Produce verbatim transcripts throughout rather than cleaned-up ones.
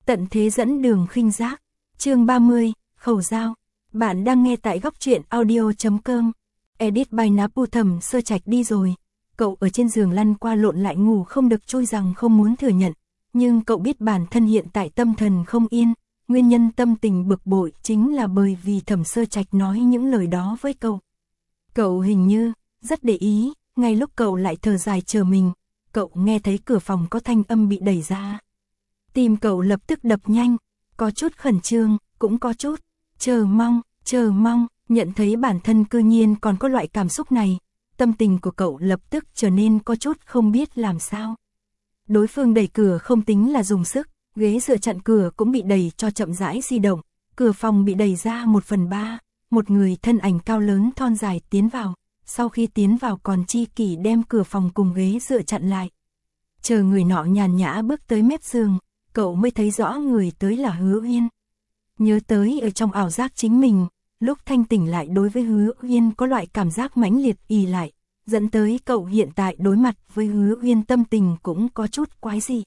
Tận thế dẫn đường khinh giác. Chương ba mươi, khẩu dao. Bạn đang nghe tại góc truyện audio chấm com. Edit by Napu. Thẩm Sơ Trạch đi rồi. Cậu ở trên giường lăn qua lộn lại ngủ không được trôi, rằng không muốn thừa nhận. Nhưng cậu biết bản thân hiện tại tâm thần không yên. Nguyên nhân tâm tình bực bội chính là bởi vì Thẩm Sơ Trạch nói những lời đó với cậu. Cậu hình như rất để ý. Ngay lúc cậu lại thở dài chờ mình, cậu nghe thấy cửa phòng có thanh âm bị đẩy ra. Tim cậu lập tức đập nhanh, có chút khẩn trương, cũng có chút chờ mong, chờ mong. Nhận thấy bản thân cư nhiên còn có loại cảm xúc này, tâm tình của cậu lập tức trở nên có chút không biết làm sao. Đối phương đẩy cửa không tính là dùng sức, ghế dựa chặn cửa cũng bị đẩy cho chậm rãi di động, cửa phòng bị đẩy ra một phần ba, một người thân ảnh cao lớn thon dài tiến vào, sau khi tiến vào còn chi kỷ đem cửa phòng cùng ghế dựa chặn lại. Chờ người nọ nhàn nhã bước tới mép giường, cậu mới thấy rõ người tới là Hứa Uyên. Nhớ tới ở trong ảo giác chính mình, lúc thanh tỉnh lại đối với Hứa Uyên có loại cảm giác mãnh liệt ì lại, dẫn tới cậu hiện tại đối mặt với Hứa Uyên tâm tình cũng có chút quái dị.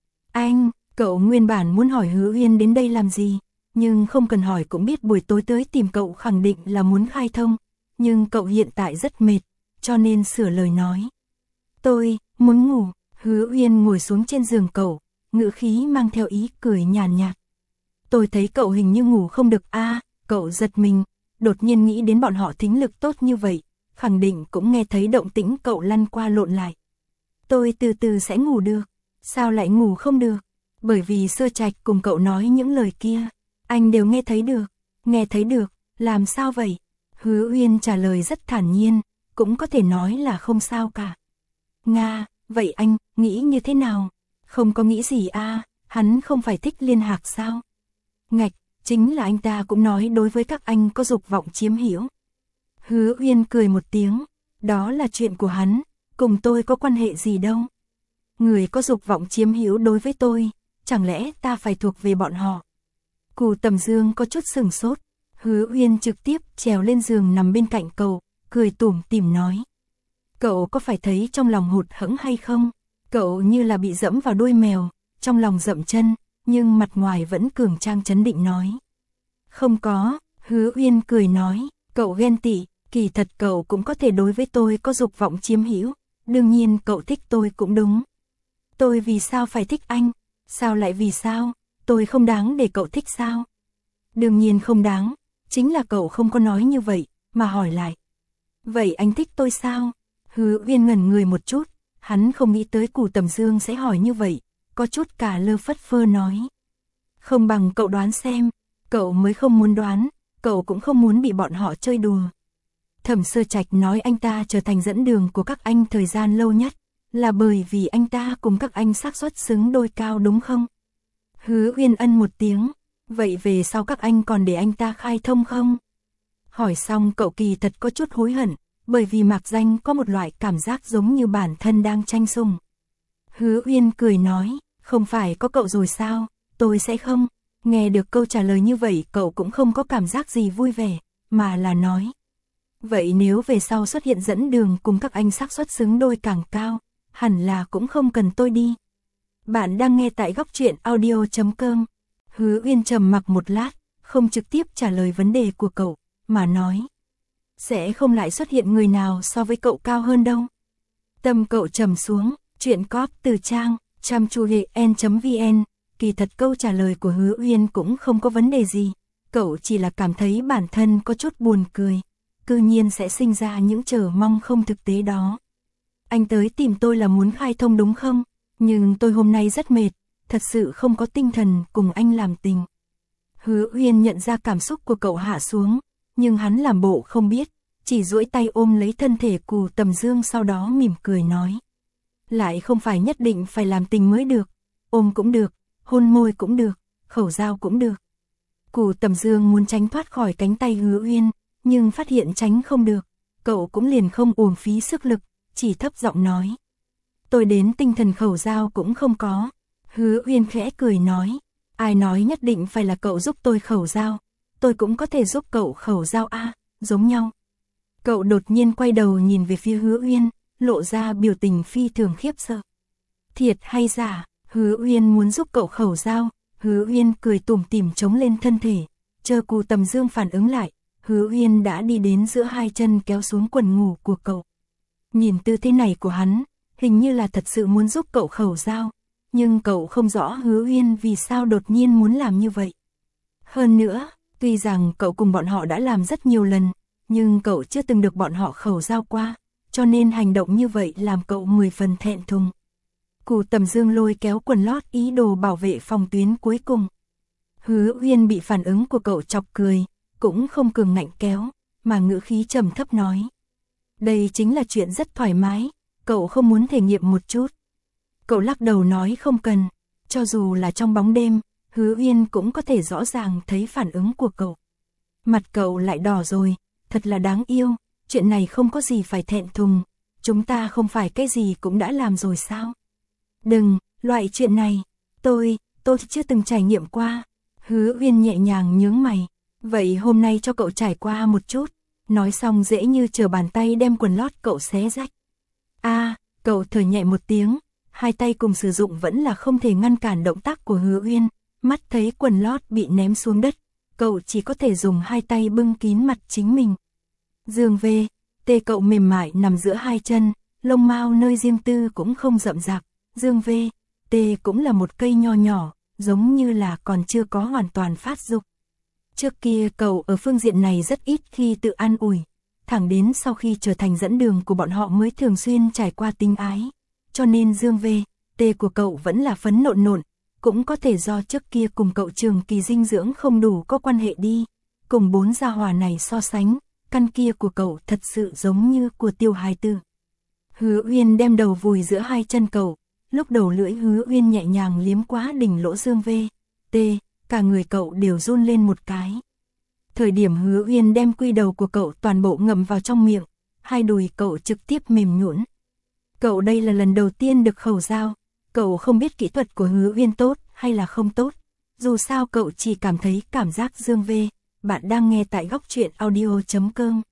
Anh, cậu nguyên bản muốn hỏi Hứa Uyên đến đây làm gì, nhưng không cần hỏi cũng biết buổi tối tới tìm cậu khẳng định là muốn khai thông, nhưng cậu hiện tại rất mệt, cho nên sửa lời nói. Tôi, muốn ngủ. Hứa Uyên ngồi xuống trên giường cậu, ngữ khí mang theo ý cười nhàn nhạt. Tôi thấy cậu hình như ngủ không được a. À, cậu giật mình, đột nhiên nghĩ đến bọn họ thính lực tốt như vậy, khẳng định cũng nghe thấy động tĩnh cậu lăn qua lộn lại. Tôi từ từ sẽ ngủ được. Sao lại ngủ không được? Bởi vì Sơ Trạch cùng cậu nói những lời kia, anh đều nghe thấy được. Nghe thấy được, làm sao vậy? Hứa Uyên trả lời rất thản nhiên, cũng có thể nói là không sao cả. Nga, vậy anh, nghĩ như thế nào? Không có nghĩ gì a, à, hắn không phải thích Liên Hạc sao? Ngạch, chính là anh ta cũng nói đối với các anh có dục vọng chiếm hữu. Hứa Uyên cười một tiếng, đó là chuyện của hắn, cùng tôi có quan hệ gì đâu. Người có dục vọng chiếm hữu đối với tôi, chẳng lẽ ta phải thuộc về bọn họ? Cù Tầm Dương có chút sừng sốt, Hứa Uyên trực tiếp trèo lên giường nằm bên cạnh cậu, cười tủm tỉm nói. Cậu có phải thấy trong lòng hụt hẫng hay không? Cậu như là bị dẫm vào đuôi mèo, trong lòng dậm chân, nhưng mặt ngoài vẫn cường trang trấn định nói. Không có, Hứa Uyên cười nói, cậu ghen tị, kỳ thật cậu cũng có thể đối với tôi có dục vọng chiếm hữu, đương nhiên cậu thích tôi cũng đúng. Tôi vì sao phải thích anh? Sao lại vì sao? Tôi không đáng để cậu thích sao? Đương nhiên không đáng, chính là cậu không có nói như vậy, mà hỏi lại. Vậy anh thích tôi sao? Hứa Uyên ngẩn người một chút, hắn không nghĩ tới Cù Tầm Dương sẽ hỏi như vậy, có chút cả lơ phất phơ nói. Không bằng cậu đoán xem, cậu mới không muốn đoán, cậu cũng không muốn bị bọn họ chơi đùa. Thẩm Sơ Trạch nói anh ta trở thành dẫn đường của các anh thời gian lâu nhất, là bởi vì anh ta cùng các anh xác suất xứng đôi cao đúng không? Hứa Uyên ân một tiếng, vậy về sau các anh còn để anh ta khai thông không? Hỏi xong cậu kỳ thật có chút hối hận, bởi vì mạc danh có một loại cảm giác giống như bản thân đang tranh sủng. Hứa Uyên cười nói, không phải có cậu rồi sao, tôi sẽ không. Nghe được câu trả lời như vậy cậu cũng không có cảm giác gì vui vẻ, mà là nói. Vậy nếu về sau xuất hiện dẫn đường cùng các anh xác suất xứng đôi càng cao, hẳn là cũng không cần tôi đi. Bạn đang nghe tại góc truyện audio chấm com. Hứa Uyên trầm mặc một lát, không trực tiếp trả lời vấn đề của cậu, mà nói. Sẽ không lại xuất hiện người nào so với cậu cao hơn đâu. Tâm cậu trầm xuống, chuyện cóp từ trang, chăm chu hệ en chấm vn. Kỳ thật câu trả lời của Hứa Uyên cũng không có vấn đề gì. Cậu chỉ là cảm thấy bản thân có chút buồn cười. Cư nhiên sẽ sinh ra những chờ mong không thực tế đó. Anh tới tìm tôi là muốn khai thông đúng không? Nhưng tôi hôm nay rất mệt, thật sự không có tinh thần cùng anh làm tình. Hứa Uyên nhận ra cảm xúc của cậu hạ xuống, nhưng hắn làm bộ không biết, chỉ duỗi tay ôm lấy thân thể Cù Tầm Dương sau đó mỉm cười nói. Lại không phải nhất định phải làm tình mới được, ôm cũng được, hôn môi cũng được, khẩu dao cũng được. Cù Tầm Dương muốn tránh thoát khỏi cánh tay Hứa Uyên, nhưng phát hiện tránh không được, cậu cũng liền không uổng phí sức lực, chỉ thấp giọng nói. Tôi đến tinh thần khẩu dao cũng không có. Hứa Uyên khẽ cười nói, ai nói nhất định phải là cậu giúp tôi khẩu dao, tôi cũng có thể giúp cậu khẩu dao a, à, giống nhau. Cậu đột nhiên quay đầu nhìn về phía Hứa Uyên, lộ ra biểu tình phi thường khiếp sợ. Thiệt hay giả? Hứa Uyên muốn giúp cậu khẩu dao, Hứa Uyên cười tủm tỉm chống lên thân thể, chờ Cù Tầm Dương phản ứng lại, Hứa Uyên đã đi đến giữa hai chân kéo xuống quần ngủ của cậu. Nhìn tư thế này của hắn, hình như là thật sự muốn giúp cậu khẩu giao, nhưng cậu không rõ Hứa Uyên vì sao đột nhiên muốn làm như vậy. Hơn nữa, tuy rằng cậu cùng bọn họ đã làm rất nhiều lần, nhưng cậu chưa từng được bọn họ khẩu giao qua, cho nên hành động như vậy làm cậu mười phần thẹn thùng. Cù Tầm Dương lôi kéo quần lót ý đồ bảo vệ phòng tuyến cuối cùng. Hứa Uyên bị phản ứng của cậu chọc cười, cũng không cường ngạnh kéo, mà ngữ khí trầm thấp nói. Đây chính là chuyện rất thoải mái, cậu không muốn thể nghiệm một chút. Cậu lắc đầu nói không cần, cho dù là trong bóng đêm, Hứa Uyên cũng có thể rõ ràng thấy phản ứng của cậu. Mặt cậu lại đỏ rồi, thật là đáng yêu, chuyện này không có gì phải thẹn thùng, chúng ta không phải cái gì cũng đã làm rồi sao? Đừng, loại chuyện này, tôi, tôi chưa từng trải nghiệm qua. Hứa Uyên nhẹ nhàng nhướng mày, vậy hôm nay cho cậu trải qua một chút. Nói xong dễ như trở bàn tay đem quần lót cậu xé rách. A, à, cậu thở nhẹ một tiếng, hai tay cùng sử dụng vẫn là không thể ngăn cản động tác của Hứa Uyên, mắt thấy quần lót bị ném xuống đất, cậu chỉ có thể dùng hai tay bưng kín mặt chính mình. Dương về, tê cậu mềm mại nằm giữa hai chân, lông mao nơi riêng tư cũng không rậm rạp, Dương về, tê cũng là một cây nho nhỏ, giống như là còn chưa có hoàn toàn phát dục. Trước kia cậu ở phương diện này rất ít khi tự an ủi, thẳng đến sau khi trở thành dẫn đường của bọn họ mới thường xuyên trải qua tình ái, cho nên Dương về, tê của cậu vẫn là phấn nộn nộn, cũng có thể do trước kia cùng cậu trường kỳ dinh dưỡng không đủ có quan hệ đi, cùng bốn gia hỏa này so sánh, căn kia của cậu thật sự giống như của Tiêu hài tử. Hứa Uyên đem đầu vùi giữa hai chân cậu, lúc đầu lưỡi Hứa Uyên nhẹ nhàng liếm quá đỉnh lỗ Dương về, tê, cả người cậu đều run lên một cái. Thời điểm Hứa Uyên đem quy đầu của cậu toàn bộ ngậm vào trong miệng, hai đùi cậu trực tiếp mềm nhũn. Cậu đây là lần đầu tiên được khẩu giao, cậu không biết kỹ thuật của Hứa Uyên tốt hay là không tốt, dù sao cậu chỉ cảm thấy cảm giác Dương về. Bạn đang nghe tại góc truyện audio chấm com.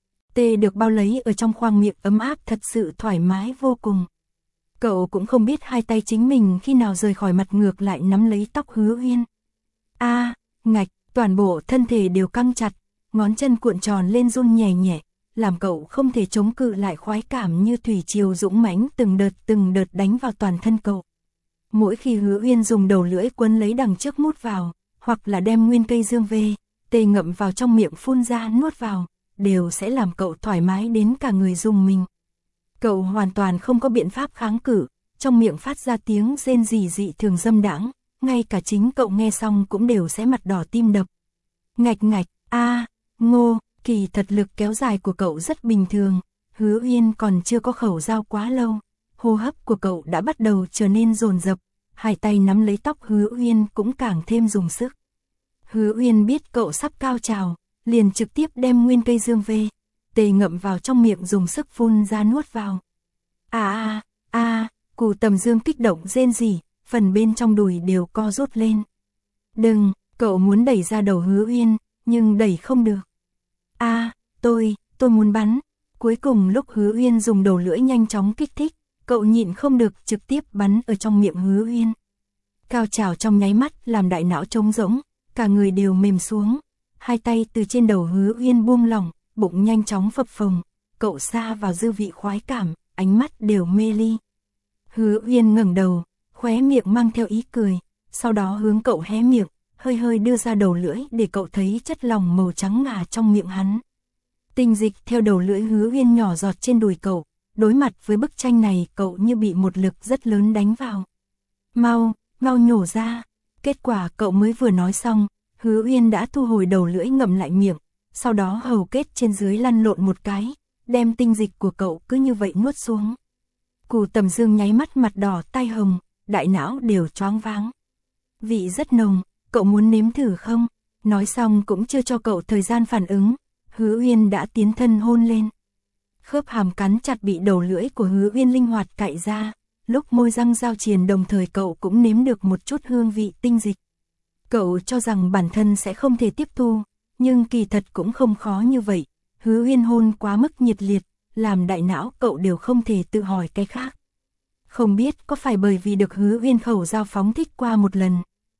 Tê được bao lấy ở trong khoang miệng ấm áp thật sự thoải mái vô cùng. Cậu cũng không biết hai tay chính mình khi nào rời khỏi mặt ngược lại nắm lấy tóc Hứa Uyên. A, à, ngạch, toàn bộ thân thể đều căng chặt, ngón chân cuộn tròn lên run nhẹ nhẹ, làm cậu không thể chống cự lại khoái cảm như thủy triều dũng mãnh từng đợt từng đợt đánh vào toàn thân cậu. Mỗi khi Hứa Uyên dùng đầu lưỡi quấn lấy đằng trước mút vào, hoặc là đem nguyên cây Dương về, tê ngậm vào trong miệng phun ra nuốt vào, đều sẽ làm cậu thoải mái đến cả người rùng mình. Cậu hoàn toàn không có biện pháp kháng cự, trong miệng phát ra tiếng rên rỉ dị thường dâm đãng, ngay cả chính cậu nghe xong cũng đều sẽ mặt đỏ tim đập. Ngạch ngạch, a, à, ngô, kỳ thật lực kéo dài của cậu rất bình thường, Hứa Uyên còn chưa có khẩu giao quá lâu, hô hấp của cậu đã bắt đầu trở nên dồn dập, hai tay nắm lấy tóc Hứa Uyên cũng càng thêm dùng sức. Hứa Uyên biết cậu sắp cao trào, liền trực tiếp đem nguyên cây Dương về, tê ngậm vào trong miệng dùng sức phun ra nuốt vào. A a a, Cù Tầm Dương kích động rên rỉ, phần bên trong đùi đều co rút lên. Đừng, cậu muốn đẩy ra đầu Hứa Uyên, nhưng đẩy không được. A, à, tôi, tôi muốn bắn. Cuối cùng lúc Hứa Uyên dùng đầu lưỡi nhanh chóng kích thích, cậu nhịn không được trực tiếp bắn ở trong miệng Hứa Uyên. Cao trào trong nháy mắt làm đại não trống rỗng, cả người đều mềm xuống, hai tay từ trên đầu Hứa Uyên buông lỏng, bụng nhanh chóng phập phồng, cậu sa vào dư vị khoái cảm, ánh mắt đều mê ly. Hứa Uyên ngẩng đầu, khóe miệng mang theo ý cười, sau đó hướng cậu hé miệng, hơi hơi đưa ra đầu lưỡi để cậu thấy chất lỏng màu trắng ngà trong miệng hắn. Tinh dịch theo đầu lưỡi Hứa Uyên nhỏ giọt trên đùi cậu, đối mặt với bức tranh này cậu như bị một lực rất lớn đánh vào. Mau, mau nhổ ra. Kết quả cậu mới vừa nói xong, Hứa Uyên đã thu hồi đầu lưỡi ngậm lại miệng, sau đó hầu kết trên dưới lăn lộn một cái, đem tinh dịch của cậu cứ như vậy nuốt xuống. Cù Tầm Dương nháy mắt mặt đỏ tai hồng, đại não đều choáng váng. Vị rất nồng, cậu muốn nếm thử không? Nói xong cũng chưa cho cậu thời gian phản ứng, Hứa Uyên đã tiến thân hôn lên. Khớp hàm cắn chặt bị đầu lưỡi của Hứa Uyên linh hoạt cạy ra, lúc môi răng giao triền đồng thời cậu cũng nếm được một chút hương vị tinh dịch. Cậu cho rằng bản thân sẽ không thể tiếp thu, nhưng kỳ thật cũng không khó như vậy. Hứa Uyên hôn quá mức nhiệt liệt, làm đại não cậu đều không thể tự hỏi cái khác. Không biết có phải bởi vì được Hứa Uyên khẩu giao phóng thích qua một lần,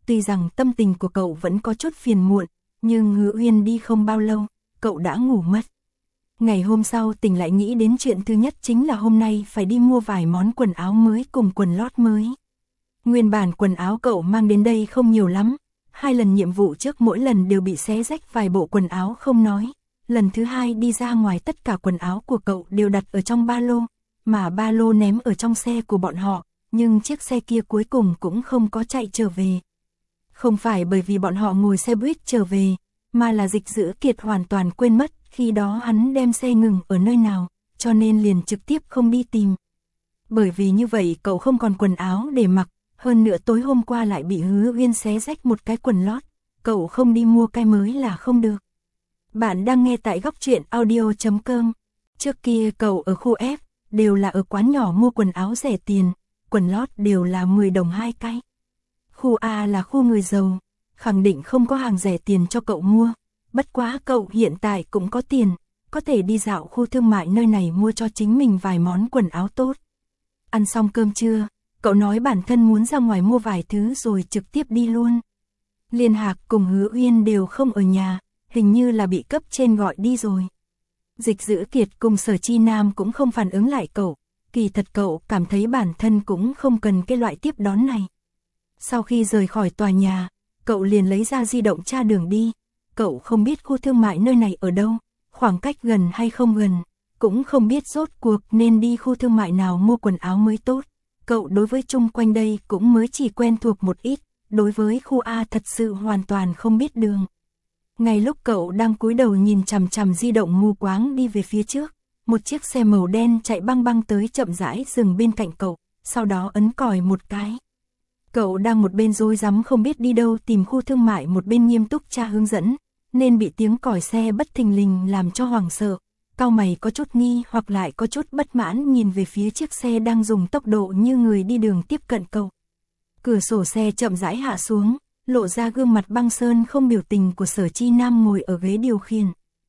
Tuy rằng tâm tình của cậu vẫn có chút phiền muộn, nhưng Hứa Uyên đi không bao lâu, cậu đã ngủ mất. Ngày hôm sau tỉnh lại nghĩ đến chuyện thứ nhất chính là hôm nay phải đi mua vài món quần áo mới cùng quần lót mới. Nguyên bản quần áo cậu mang đến đây không nhiều lắm, hai lần nhiệm vụ trước mỗi lần đều bị xé rách vài bộ quần áo không nói. Lần thứ hai đi ra ngoài tất cả quần áo của cậu đều đặt ở trong ba lô, mà ba lô ném ở trong xe của bọn họ, nhưng chiếc xe kia cuối cùng cũng không có chạy trở về. Không phải bởi vì bọn họ ngồi xe buýt trở về, mà là Dịch Dữ Kiệt hoàn toàn quên mất khi đó hắn đem xe ngừng ở nơi nào, cho nên liền trực tiếp không đi tìm. Bởi vì như vậy cậu không còn quần áo để mặc, hơn nữa tối hôm qua lại bị Hứa Uyên xé rách một cái quần lót, cậu không đi mua cái mới là không được. Bạn đang nghe tại góc truyện audio chấm com. Trước kia cậu ở khu F, đều là ở quán nhỏ mua quần áo rẻ tiền, quần lót đều là mười đồng hai cái. Khu A là khu người giàu, khẳng định không có hàng rẻ tiền cho cậu mua. Bất quá cậu hiện tại cũng có tiền, có thể đi dạo khu thương mại nơi này mua cho chính mình vài món quần áo tốt. Ăn xong cơm trưa, cậu nói bản thân muốn ra ngoài mua vài thứ rồi trực tiếp đi luôn. Liên Hạc cùng Hứa Uyên đều không ở nhà, hình như là bị cấp trên gọi đi rồi. Dịch Dữ Kiệt cùng Sở Chi Nam cũng không phản ứng lại cậu, kỳ thật cậu cảm thấy bản thân cũng không cần cái loại tiếp đón này. Sau khi rời khỏi tòa nhà, cậu liền lấy ra di động tra đường đi, cậu không biết khu thương mại nơi này ở đâu, khoảng cách gần hay không gần, cũng không biết rốt cuộc nên đi khu thương mại nào mua quần áo mới tốt. Cậu đối với chung quanh đây cũng mới chỉ quen thuộc một ít, đối với khu A thật sự hoàn toàn không biết đường. Ngay lúc cậu đang cúi đầu nhìn chằm chằm di động mù quáng đi về phía trước, một chiếc xe màu đen chạy băng băng tới chậm rãi dừng bên cạnh cậu, sau đó ấn còi một cái. Cậu đang một bên rối rắm không biết đi đâu tìm khu thương mại, một bên nghiêm túc tra hướng dẫn, nên bị tiếng còi xe bất thình lình làm cho hoảng sợ. Cau mày có chút nghi hoặc lại có chút bất mãn nhìn về phía chiếc xe đang dùng tốc độ như người đi đường tiếp cận cậu. Cửa sổ xe chậm rãi hạ xuống, lộ ra gương mặt băng sơn không biểu tình của Sở Chi Nam ngồi ở ghế điều khiển.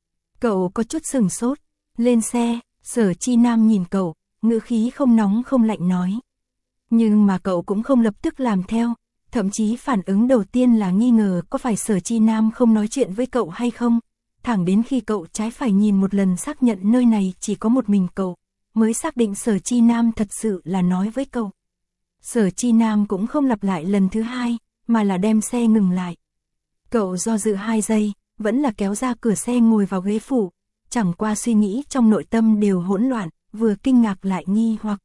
Cậu có chút sừng sốt, lên xe, Sở Chi Nam nhìn cậu, ngữ khí không nóng không lạnh nói. Nhưng mà cậu cũng không lập tức làm theo, thậm chí phản ứng đầu tiên là nghi ngờ có phải Sở Chi Nam không nói chuyện với cậu hay không. Thẳng đến khi cậu trái phải nhìn một lần xác nhận nơi này chỉ có một mình cậu, mới xác định Sở Chi Nam thật sự là nói với cậu. Sở Chi Nam cũng không lặp lại lần thứ hai, mà là đem xe ngừng lại. Cậu do dự hai giây, vẫn là kéo ra cửa xe ngồi vào ghế phụ, chẳng qua suy nghĩ trong nội tâm đều hỗn loạn, vừa kinh ngạc lại nghi hoặc.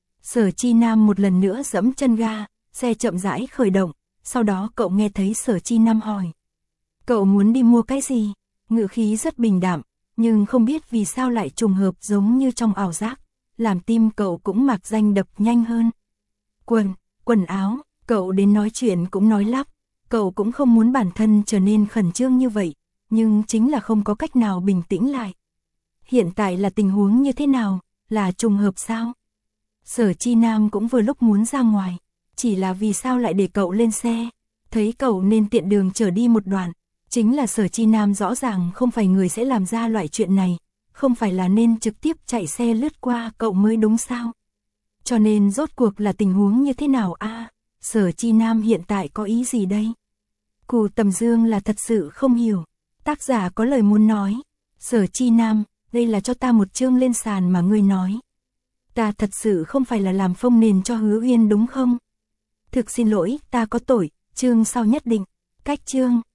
Sở Chi Nam một lần nữa giẫm chân ga, xe chậm rãi khởi động, sau đó cậu nghe thấy Sở Chi Nam hỏi. Cậu muốn đi mua cái gì? Ngữ khí rất bình đạm, nhưng không biết vì sao lại trùng hợp giống như trong ảo giác, làm tim cậu cũng mạc danh đập nhanh hơn. Quần, quần áo, cậu đến nói chuyện cũng nói lắp, cậu cũng không muốn bản thân trở nên khẩn trương như vậy, nhưng chính là không có cách nào bình tĩnh lại. Hiện tại là tình huống như thế nào, là trùng hợp sao? Sở Chi Nam cũng vừa lúc muốn ra ngoài, chỉ là vì sao lại để cậu lên xe, thấy cậu nên tiện đường trở đi một đoạn. Chính là Sở Chi Nam rõ ràng không phải người sẽ làm ra loại chuyện này, không phải là nên trực tiếp chạy xe lướt qua cậu mới đúng sao? Cho nên rốt cuộc là tình huống như thế nào a? À, Sở Chi Nam hiện tại có ý gì đây? Cù Tầm Dương là thật sự không hiểu. Tác giả có lời muốn nói. Sở Chi Nam, đây là cho ta một chương lên sàn mà ngươi nói. Ta thật sự không phải là làm phông nền cho Hứa Uyên đúng không? Thực xin lỗi, ta có tội, chương sau nhất định. Cách chương.